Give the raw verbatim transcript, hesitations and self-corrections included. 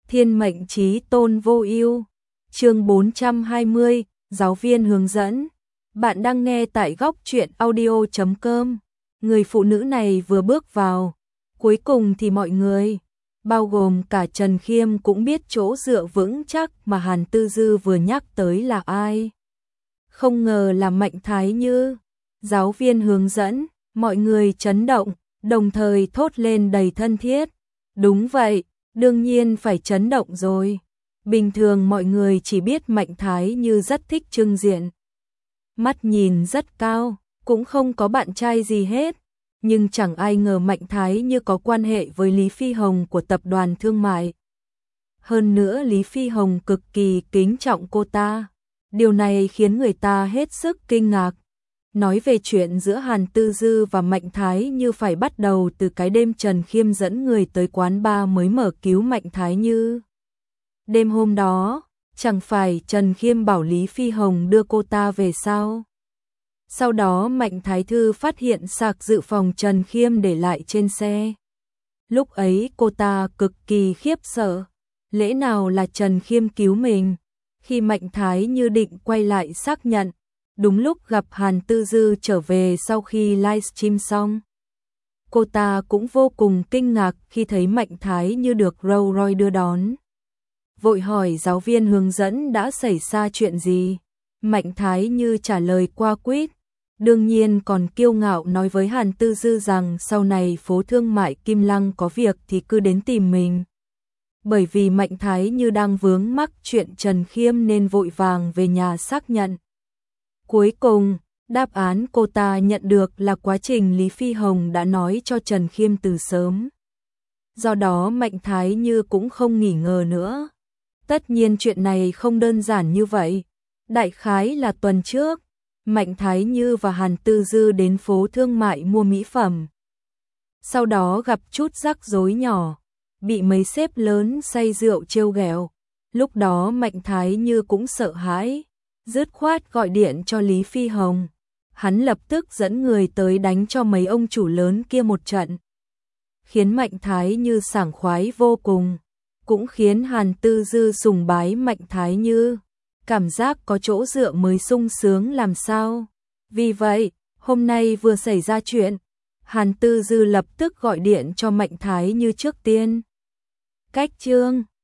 Thiên mệnh chí tôn vô ưu. Chương bốn trăm hai mươi, giáo viên hướng dẫn. Bạn đang nghe tại góc truyện audio chấm com. Người phụ nữ này vừa bước vào, cuối cùng thì mọi người, bao gồm cả Trần Khiêm cũng biết chỗ dựa vững chắc mà Hàn Tư Dư vừa nhắc tới là ai. Không ngờ là Mạnh Thái Như. Giáo viên hướng dẫn, mọi người chấn động, đồng thời thốt lên đầy thân thiết. Đúng vậy, đương nhiên phải chấn động rồi. Bình thường mọi người chỉ biết Mạnh Thái Như rất thích trưng diện. Mắt nhìn rất cao, cũng không có bạn trai gì hết. Nhưng chẳng ai ngờ Mạnh Thái Như có quan hệ với Lý Phi Hồng của tập đoàn thương mại. Hơn nữa Lý Phi Hồng cực kỳ kính trọng cô ta. Điều này khiến người ta hết sức kinh ngạc. Nói về chuyện giữa Hàn Tư Dư và Mạnh Thái Như phải bắt đầu từ cái đêm Trần Khiêm dẫn người tới quán bar mới mở cứu Mạnh Thái Như. Đêm hôm đó, chẳng phải Trần Khiêm bảo Lý Phi Hồng đưa cô ta về sao? Sau đó Mạnh Thái Thư phát hiện sạc dự phòng Trần Khiêm để lại trên xe. Lúc ấy cô ta cực kỳ khiếp sợ. Lẽ nào là Trần Khiêm cứu mình? Khi Mạnh Thái Như định quay lại xác nhận, đúng lúc gặp Hàn Tư Dư trở về sau khi livestream xong. Cô ta cũng vô cùng kinh ngạc khi thấy Mạnh Thái Như được Rolls Royce đưa đón. Vội hỏi giáo viên hướng dẫn đã xảy ra chuyện gì. Mạnh Thái Như trả lời qua quýt. Đương nhiên còn kiêu ngạo nói với Hàn Tư Dư rằng sau này phố thương mại Kim Lăng có việc thì cứ đến tìm mình. Bởi vì Mạnh Thái Như đang vướng mắc chuyện Trần Khiêm nên vội vàng về nhà xác nhận. Cuối cùng, đáp án cô ta nhận được là quá trình Lý Phi Hồng đã nói cho Trần Khiêm từ sớm. Do đó Mạnh Thái Như cũng không nghi ngờ nữa. Tất nhiên chuyện này không đơn giản như vậy. Đại khái là tuần trước, Mạnh Thái Như và Hàn Tư Dư đến phố thương mại mua mỹ phẩm. Sau đó gặp chút rắc rối nhỏ, bị mấy sếp lớn say rượu trêu ghẹo. Lúc đó Mạnh Thái Như cũng sợ hãi, dứt khoát gọi điện cho Lý Phi Hồng. Hắn lập tức dẫn người tới đánh cho mấy ông chủ lớn kia một trận. Khiến Mạnh Thái Như sảng khoái vô cùng, cũng khiến Hàn Tư Dư sùng bái Mạnh Thái Như. Cảm giác có chỗ dựa mới sung sướng làm sao. Vì vậy, hôm nay vừa xảy ra chuyện, Hàn Tư Dư lập tức gọi điện cho Mạnh Thái Như trước tiên. Cách chương